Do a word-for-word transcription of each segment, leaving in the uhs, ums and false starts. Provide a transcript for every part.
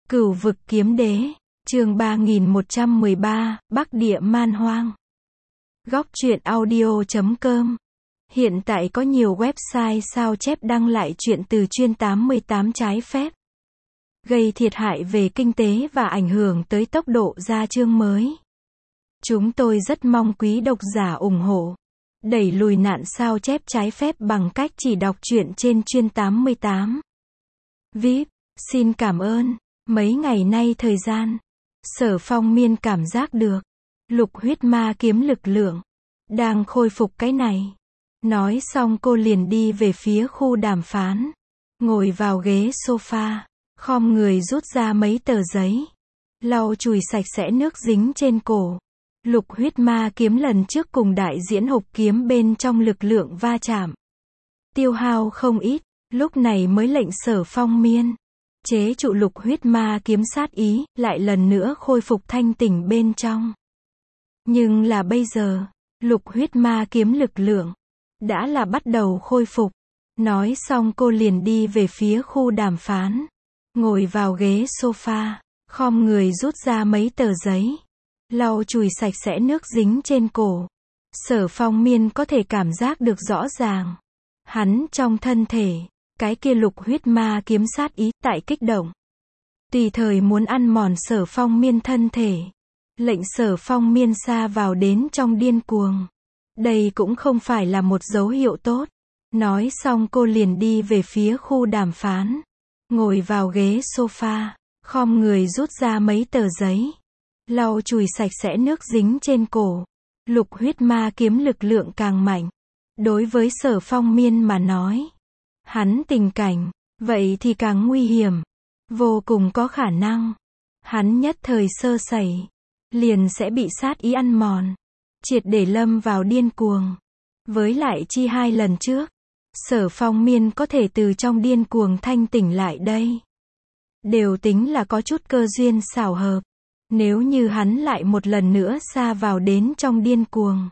Cửu vực kiếm đế, chương ba nghìn một trăm mười ba, Bắc địa man hoang. Góc truyện audio chấm com. Hiện tại có nhiều website sao chép đăng lại truyện từ chuyên tám mươi tám trái phép, gây thiệt hại về kinh tế và ảnh hưởng tới tốc độ ra chương mới. Chúng tôi rất mong quý độc giả ủng hộ, đẩy lùi nạn sao chép trái phép bằng cách chỉ đọc truyện trên chuyên tám mươi tám. vê i pê, xin cảm ơn. Mấy ngày nay thời gian, Sở Phong Miên cảm giác được, lục huyết ma kiếm lực lượng đang khôi phục cái này. Nói xong cô liền đi về phía khu đàm phán, ngồi vào ghế sofa, khom người rút ra mấy tờ giấy, lau chùi sạch sẽ nước dính trên cổ. Lục huyết ma kiếm lần trước cùng đại diễn hục kiếm bên trong lực lượng va chạm, tiêu hao không ít, lúc này mới lệnh Sở Phong Miên chế trụ lục huyết ma kiếm sát ý, lại lần nữa khôi phục thanh tỉnh bên trong. Nhưng là bây giờ, lục huyết ma kiếm lực lượng đã là bắt đầu khôi phục. Nói xong cô liền đi về phía khu đàm phán, ngồi vào ghế sofa, khom người rút ra mấy tờ giấy, lau chùi sạch sẽ nước dính trên cổ. Sở Phong Miên có thể cảm giác được rõ ràng, hắn trong thân thể, cái kia lục huyết ma kiếm sát ý tại kích động, tùy thời muốn ăn mòn Sở Phong Miên thân thể, lệnh Sở Phong Miên sa vào đến trong điên cuồng. Đây cũng không phải là một dấu hiệu tốt. Nói xong cô liền đi về phía khu đàm phán, ngồi vào ghế sofa, khom người rút ra mấy tờ giấy, lau chùi sạch sẽ nước dính trên cổ. Lục huyết ma kiếm lực lượng càng mạnh, đối với Sở Phong Miên mà nói, hắn tình cảnh vậy thì càng nguy hiểm, vô cùng có khả năng hắn nhất thời sơ sẩy, liền sẽ bị sát ý ăn mòn, triệt để lâm vào điên cuồng. Với lại chi hai lần trước, Sở Phong Miên có thể từ trong điên cuồng thanh tỉnh lại đây, đều tính là có chút cơ duyên xảo hợp. Nếu như hắn lại một lần nữa sa vào đến trong điên cuồng,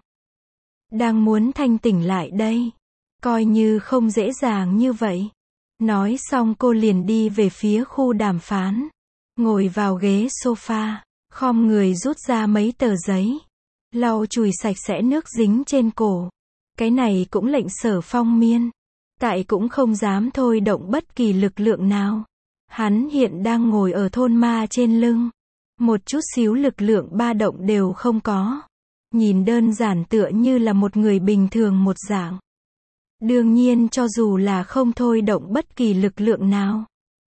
đang muốn thanh tỉnh lại đây, coi như không dễ dàng như vậy. Nói xong cô liền đi về phía khu đàm phán, ngồi vào ghế sofa, khom người rút ra mấy tờ giấy, lau chùi sạch sẽ nước dính trên cổ. Cái này cũng lệnh Sở Phong Miên tại cũng không dám thôi động bất kỳ lực lượng nào. Hắn hiện đang ngồi ở thôn ma trên lưng, một chút xíu lực lượng ba động đều không có, nhìn đơn giản tựa như là một người bình thường một dạng. Đương nhiên cho dù là không thôi động bất kỳ lực lượng nào,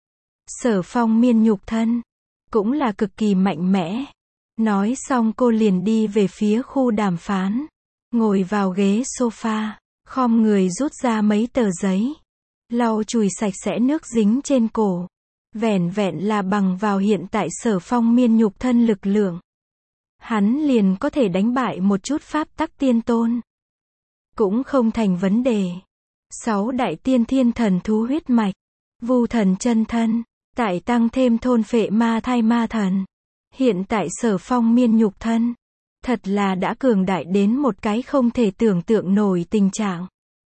Sở Phong Miên nhục thân cũng là cực kỳ mạnh mẽ. Nói xong cô liền đi về phía khu đàm phán, ngồi vào ghế sofa, khom người rút ra mấy tờ giấy, lau chùi sạch sẽ nước dính trên cổ. Vẻn vẹn là bằng vào hiện tại Sở Phong Miên nhục thân lực lượng, hắn liền có thể đánh bại một chút pháp tắc tiên tôn, cũng không thành vấn đề. Sáu đại tiên thiên thần thú huyết mạch, vu thần chân thân, tại tăng thêm thôn phệ ma thai ma thần, hiện tại Sở Phong Miên nhục thân thật là đã cường đại đến một cái không thể tưởng tượng nổi tình trạng.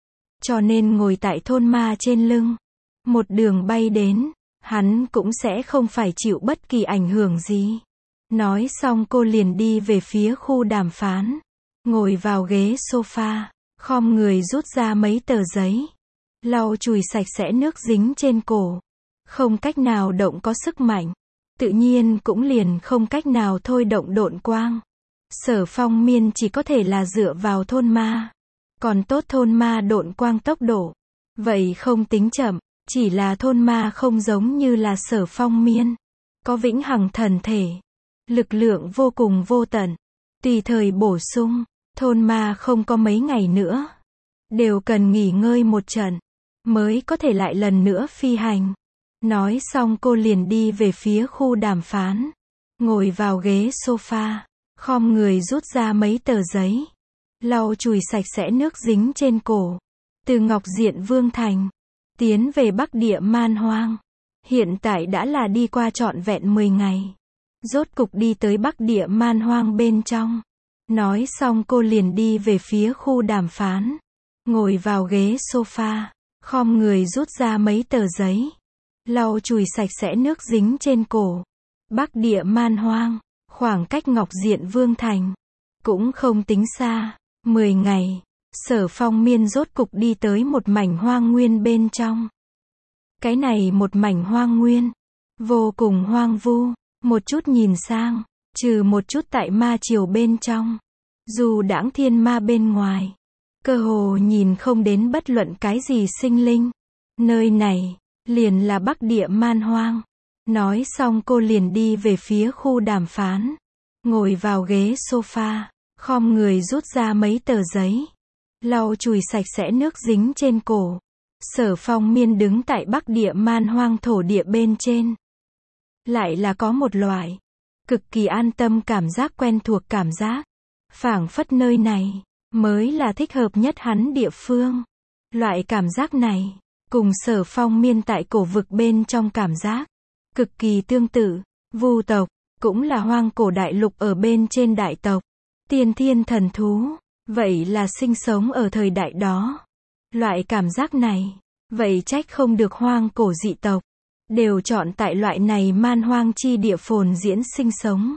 Cho nên ngồi tại thôn ma trên lưng, một đường bay đến, hắn cũng sẽ không phải chịu bất kỳ ảnh hưởng gì. Nói xong cô liền đi về phía khu đàm phán, ngồi vào ghế sofa, khom người rút ra mấy tờ giấy, lau chùi sạch sẽ nước dính trên cổ. Không cách nào động có sức mạnh, tự nhiên cũng liền không cách nào thôi động độn quang. Sở Phong Miên chỉ có thể là dựa vào thôn ma. Còn tốt thôn ma độn quang tốc độ vậy không tính chậm, chỉ là thôn ma không giống như là Sở Phong Miên, có vĩnh hằng thần thể, lực lượng vô cùng vô tận, tùy thời bổ sung. Thôn ma không có mấy ngày nữa, đều cần nghỉ ngơi một trận, mới có thể lại lần nữa phi hành. Nói xong cô liền đi về phía khu đàm phán, ngồi vào ghế sofa, khom người rút ra mấy tờ giấy, lau chùi sạch sẽ nước dính trên cổ. Từ Ngọc Diện Vương Thành tiến về Bắc địa man hoang, hiện tại đã là đi qua trọn vẹn mười ngày, rốt cục đi tới Bắc địa man hoang bên trong. Nói xong cô liền đi về phía khu đàm phán, ngồi vào ghế sofa, khom người rút ra mấy tờ giấy, lau chùi sạch sẽ nước dính trên cổ. Bắc Địa Man Hoang, khoảng cách Ngọc Diện Vương Thành cũng không tính xa. Mười ngày, Sở Phong Miên rốt cục đi tới một mảnh hoang nguyên bên trong. Cái này một mảnh hoang nguyên, vô cùng hoang vu, một chút nhìn sang, trừ một chút tại ma triều bên trong, dù đãng thiên ma bên ngoài, cơ hồ nhìn không đến bất luận cái gì sinh linh. Nơi này, liền là Bắc Địa Man Hoang. Nói xong cô liền đi về phía khu đàm phán, ngồi vào ghế sofa, khom người rút ra mấy tờ giấy, lau chùi sạch sẽ nước dính trên cổ. Sở Phong Miên đứng tại Bắc Địa Man Hoang thổ địa bên trên. Lại là có một loại cực kỳ an tâm cảm giác, quen thuộc cảm giác, phảng phất nơi này mới là thích hợp nhất hắn địa phương. Loại cảm giác này cùng Sở Phong Miên tại cổ vực bên trong cảm giác cực kỳ tương tự. Vu tộc cũng là hoang cổ đại lục ở bên trên đại tộc, tiên thiên thần thú, vậy là sinh sống ở thời đại đó. Loại cảm giác này, vậy trách không được hoang cổ dị tộc đều chọn tại loại này man hoang chi địa phồn diễn sinh sống.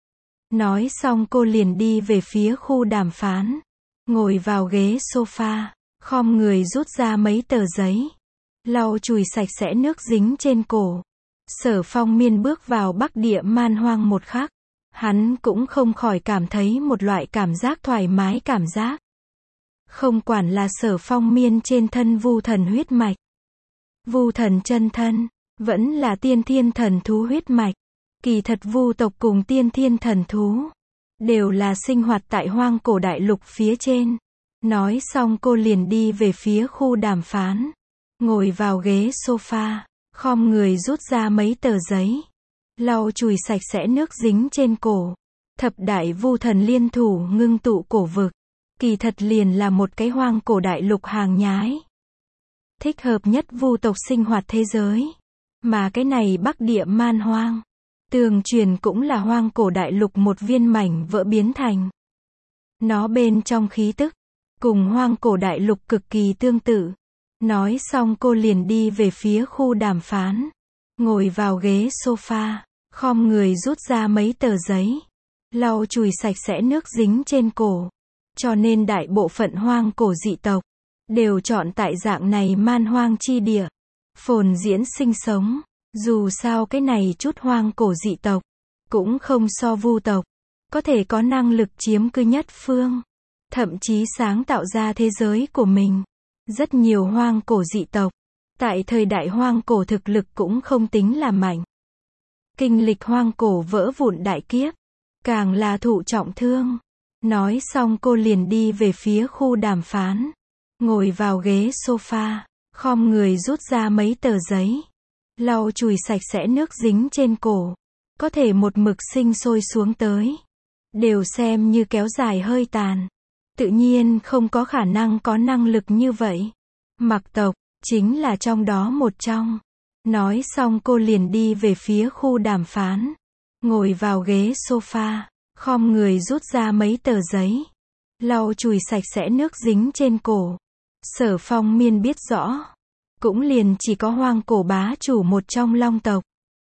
Nói xong cô liền đi về phía khu đàm phán, ngồi vào ghế sofa, khom người rút ra mấy tờ giấy, lau chùi sạch sẽ nước dính trên cổ. Sở Phong Miên bước vào Bắc Địa Man Hoang một khắc, hắn cũng không khỏi cảm thấy một loại cảm giác thoải mái cảm giác. Không quản là Sở Phong Miên trên thân vu thần huyết mạch, vu thần chân thân, vẫn là tiên thiên thần thú huyết mạch. Kỳ thật vu tộc cùng tiên thiên thần thú đều là sinh hoạt tại hoang cổ đại lục phía trên. Nói xong cô liền đi về phía khu đàm phán, ngồi vào ghế sofa, khom người rút ra mấy tờ giấy, lau chùi sạch sẽ nước dính trên cổ. Thập đại vu thần liên thủ ngưng tụ cổ vực, kỳ thật liền là một cái hoang cổ đại lục hàng nhái, thích hợp nhất vu tộc sinh hoạt thế giới. Mà cái này Bắc Địa Man Hoang, tường truyền cũng là hoang cổ đại lục một viên mảnh vỡ biến thành. Nó bên trong khí tức cùng hoang cổ đại lục cực kỳ tương tự. Nói xong cô liền đi về phía khu đàm phán, ngồi vào ghế sofa, khom người rút ra mấy tờ giấy, lau chùi sạch sẽ nước dính trên cổ. Cho nên đại bộ phận hoang cổ dị tộc đều chọn tại dạng này man hoang chi địa phồn diễn sinh sống. Dù sao cái này chút hoang cổ dị tộc cũng không so vu tộc có thể có năng lực chiếm cứ nhất phương, thậm chí sáng tạo ra thế giới của mình. Rất nhiều hoang cổ dị tộc tại thời đại hoang cổ thực lực cũng không tính là mạnh. Kinh lịch hoang cổ vỡ vụn đại kiếp, càng là thụ trọng thương. Nói xong cô liền đi về phía khu đàm phán, ngồi vào ghế sofa, khom người rút ra mấy tờ giấy, lau chùi sạch sẽ nước dính trên cổ, có thể một mực sinh sôi xuống tới, đều xem như kéo dài hơi tàn. Tự nhiên không có khả năng có năng lực như vậy. Mặc tộc chính là trong đó một trong. Nói xong cô liền đi về phía khu đàm phán, ngồi vào ghế sofa, khom người rút ra mấy tờ giấy, lau chùi sạch sẽ nước dính trên cổ. Sở Phong Miên biết rõ, cũng liền chỉ có hoang cổ bá chủ một trong long tộc,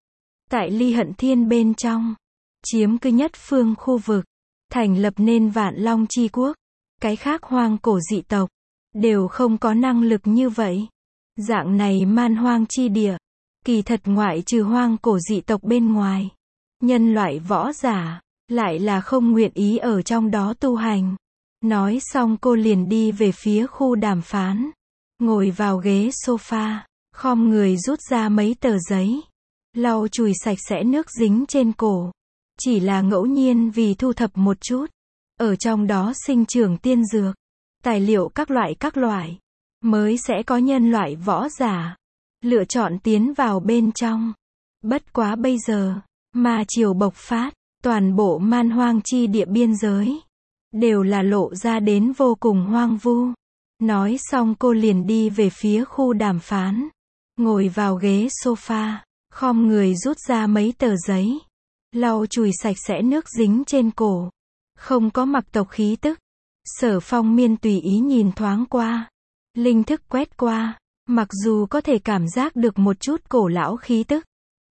tại Ly Hận Thiên bên trong, chiếm cứ nhất phương khu vực, thành lập nên Vạn Long Chi Quốc. Cái khác hoang cổ dị tộc đều không có năng lực như vậy. Dạng này man hoang chi địa, kỳ thật ngoại trừ hoang cổ dị tộc bên ngoài, nhân loại võ giả lại là không nguyện ý ở trong đó tu hành. Nói xong cô liền đi về phía khu đàm phán, ngồi vào ghế sofa, khom người rút ra mấy tờ giấy, lau chùi sạch sẽ nước dính trên cổ. Chỉ là ngẫu nhiên vì thu thập một chút ở trong đó sinh trưởng tiên dược, tài liệu các loại các loại, mới sẽ có nhân loại võ giả lựa chọn tiến vào bên trong. Bất quá bây giờ, ma triều bộc phát, toàn bộ man hoang chi địa biên giới đều là lộ ra đến vô cùng hoang vu. Nói xong cô liền đi về phía khu đàm phán, ngồi vào ghế sofa, khom người rút ra mấy tờ giấy, lau chùi sạch sẽ nước dính trên cổ. Không có mặc tộc khí tức. Sở Phong Miên tùy ý nhìn thoáng qua, linh thức quét qua, mặc dù có thể cảm giác được một chút cổ lão khí tức.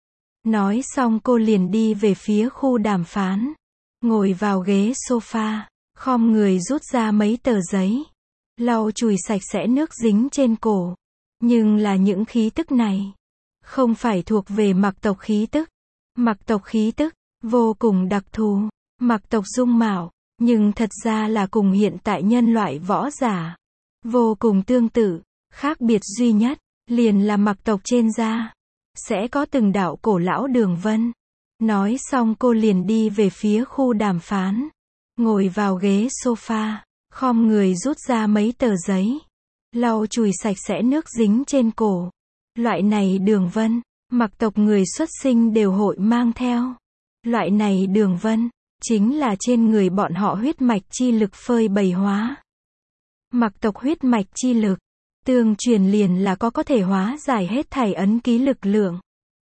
Nói xong cô liền đi về phía khu đàm phán. Ngồi vào ghế sofa, khom người rút ra mấy tờ giấy. Lau chùi sạch sẽ nước dính trên cổ. Nhưng là những khí tức này không phải thuộc về mặc tộc khí tức. Mặc tộc khí tức vô cùng đặc thù. Mặc tộc dung mạo, nhưng thật ra là cùng hiện tại nhân loại võ giả vô cùng tương tự. Khác biệt duy nhất liền là mặc tộc trên da sẽ có từng đạo cổ lão đường vân. Nói xong cô liền đi về phía khu đàm phán. Ngồi vào ghế sofa, khom người rút ra mấy tờ giấy. Lau chùi sạch sẽ nước dính trên cổ. Loại này đường vân, mặc tộc người xuất sinh đều hội mang theo. Loại này đường vân, chính là trên người bọn họ huyết mạch chi lực phơi bày hóa. Mặc tộc huyết mạch chi lực, tương truyền liền là có có thể hóa giải hết thảy ấn ký lực lượng.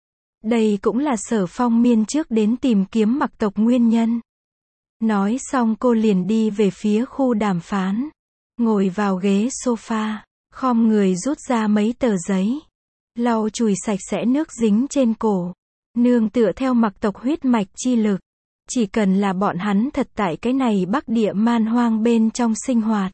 Đây cũng là Sở Phong Miên trước đến tìm kiếm mặc tộc nguyên nhân. Nói xong cô liền đi về phía khu đàm phán. Ngồi vào ghế sofa, khom người rút ra mấy tờ giấy. Lau chùi sạch sẽ nước dính trên cổ. Nương tựa theo mặc tộc huyết mạch chi lực. Chỉ cần là bọn hắn thật tại cái này Bắc Địa man hoang bên trong sinh hoạt.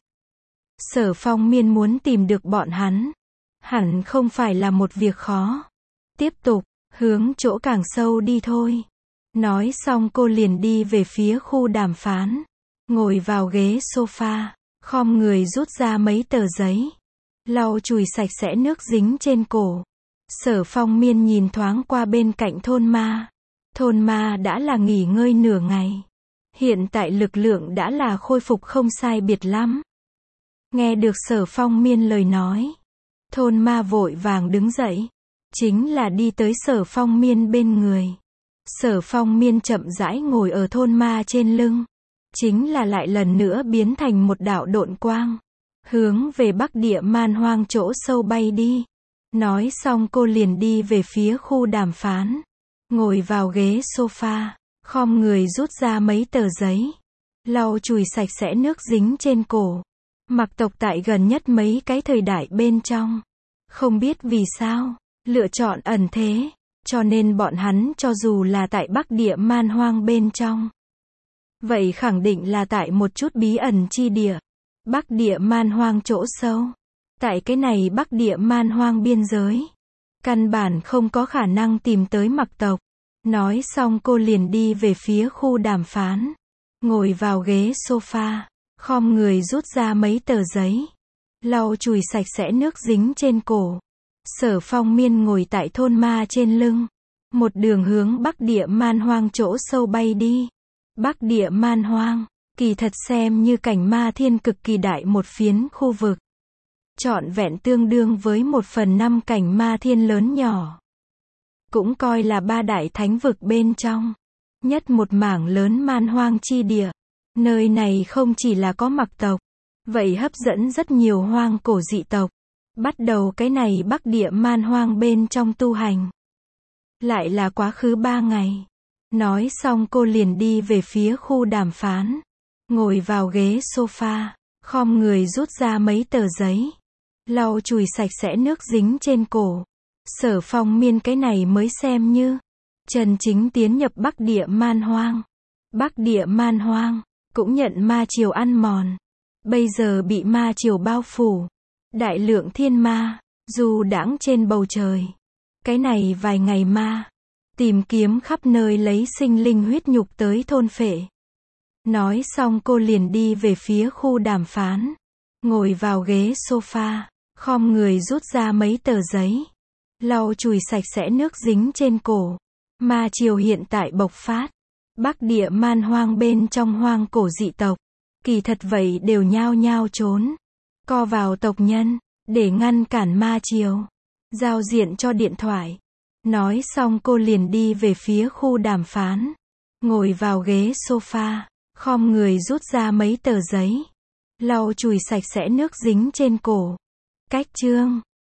Sở Phong Miên muốn tìm được bọn hắn. Hẳn không phải là một việc khó. Tiếp tục, hướng chỗ càng sâu đi thôi. Nói xong cô liền đi về phía khu đàm phán. Ngồi vào ghế sofa, khom người rút ra mấy tờ giấy. Lau chùi sạch sẽ nước dính trên cổ. Sở Phong Miên nhìn thoáng qua bên cạnh thôn ma. Thôn ma đã là nghỉ ngơi nửa ngày. Hiện tại lực lượng đã là khôi phục không sai biệt lắm. Nghe được Sở Phong Miên lời nói. Thôn ma vội vàng đứng dậy. Chính là đi tới Sở Phong Miên bên người. Sở Phong Miên chậm rãi ngồi ở thôn ma trên lưng. Chính là lại lần nữa biến thành một đạo độn quang. Hướng về Bắc Địa man hoang chỗ sâu bay đi. Nói xong cô liền đi về phía khu đàm phán. Ngồi vào ghế sofa, khom người rút ra mấy tờ giấy. Lau chùi sạch sẽ nước dính trên cổ. Mặc tộc tại gần nhất mấy cái thời đại bên trong. Không biết vì sao, lựa chọn ẩn thế. Cho nên bọn hắn cho dù là tại Bắc Địa man hoang bên trong. Vậy khẳng định là tại một chút bí ẩn chi địa. Bắc Địa man hoang chỗ sâu. Tại cái này Bắc Địa man hoang biên giới. Căn bản không có khả năng tìm tới mặc tộc. Nói xong cô liền đi về phía khu đàm phán. Ngồi vào ghế sofa. Khom người rút ra mấy tờ giấy. Lau chùi sạch sẽ nước dính trên cổ. Sở Phong Miên ngồi tại thôn ma trên lưng. Một đường hướng Bắc Địa man hoang chỗ sâu bay đi. Bắc Địa man hoang, kỳ thật xem như cảnh ma thiên cực kỳ đại một phiến khu vực. Trọn vẹn tương đương với một phần năm cảnh ma thiên lớn nhỏ. Cũng coi là ba đại thánh vực bên trong. Nhất một mảng lớn man hoang chi địa. Nơi này không chỉ là có mặc tộc. Vậy hấp dẫn rất nhiều hoang cổ dị tộc. Bắt đầu cái này Bắc Địa man hoang bên trong tu hành. Lại là quá khứ ba ngày. Nói xong cô liền đi về phía khu đàm phán. Ngồi vào ghế sofa, khom người rút ra mấy tờ giấy. Lau chùi sạch sẽ nước dính trên cổ. Sở Phong Miên cái này mới xem như chân chính tiến nhập Bắc Địa man hoang. Bắc Địa man hoang cũng nhận ma triều ăn mòn. Bây giờ bị ma triều bao phủ. Đại lượng thiên ma du đãng trên bầu trời. Cái này vài ngày ma tìm kiếm khắp nơi lấy sinh linh huyết nhục tới thôn phệ. Nói xong cô liền đi về phía khu đàm phán. Ngồi vào ghế sofa, khom người rút ra mấy tờ giấy. Lau chùi sạch sẽ nước dính trên cổ. Ma triều hiện tại bộc phát. Bắc Địa man hoang bên trong hoang cổ dị tộc. Kỳ thật vậy đều nhao nhao trốn. Co vào tộc nhân, để ngăn cản ma triều. Giao diện cho điện thoại. Nói xong cô liền đi về phía khu đàm phán. Ngồi vào ghế sofa, khom người rút ra mấy tờ giấy. Lau chùi sạch sẽ nước dính trên cổ. Cách chương